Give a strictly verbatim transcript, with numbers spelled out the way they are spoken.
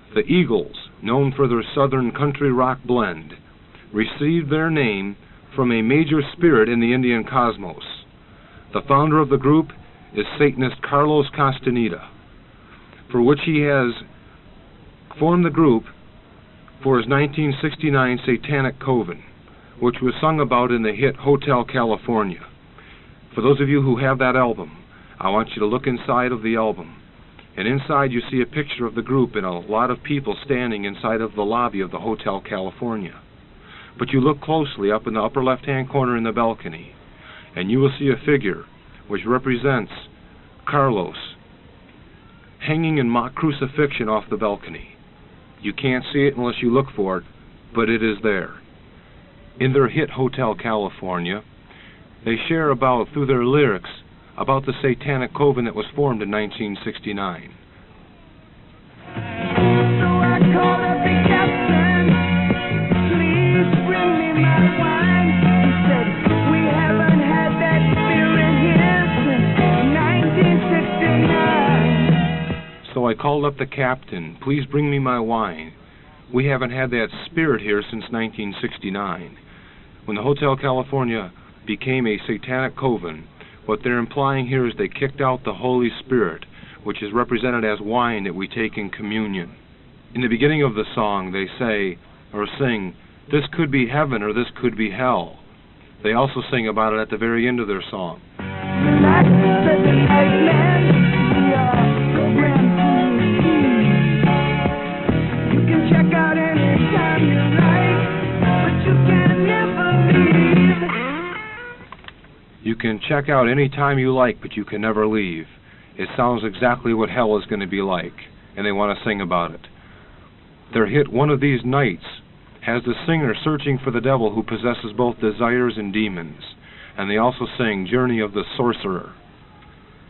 The Eagles, known for their southern country rock blend, received their name from a major spirit in the Indian cosmos. The founder of the group is Satanist Carlos Castaneda, for which he has formed the group for his nineteen sixty-nine Satanic Coven, which was sung about in the hit Hotel California. For those of you who have that album, I want you to look inside of the album. And inside you see a picture of the group and a lot of people standing inside of the lobby of the Hotel California. But you look closely up in the upper left-hand corner in the balcony, and you will see a figure which represents Carlos hanging in mock crucifixion off the balcony. You can't see it unless you look for it, but it is there. In their hit Hotel California, they share about, through their lyrics, about the Satanic Coven that was formed in nineteen sixty-nine. So I called up the captain, please bring me my wine. He said, we haven't had that spirit here since nineteen sixty-nine. So I called up the captain, please bring me my wine. We haven't had that spirit here since nineteen sixty-nine. When the Hotel California became a Satanic Coven, what they're implying here is they kicked out the Holy Spirit, which is represented as wine that we take in communion. In the beginning of the song, they say, or sing, this could be heaven or this could be hell. They also sing about it at the very end of their song. You can check out anytime you like, but you can never leave. You can check out any time you like, but you can never leave. It sounds exactly what hell is going to be like, and they want to sing about it. Their hit, One of These Nights, has the singer searching for the devil who possesses both desires and demons, and they also sing Journey of the Sorcerer.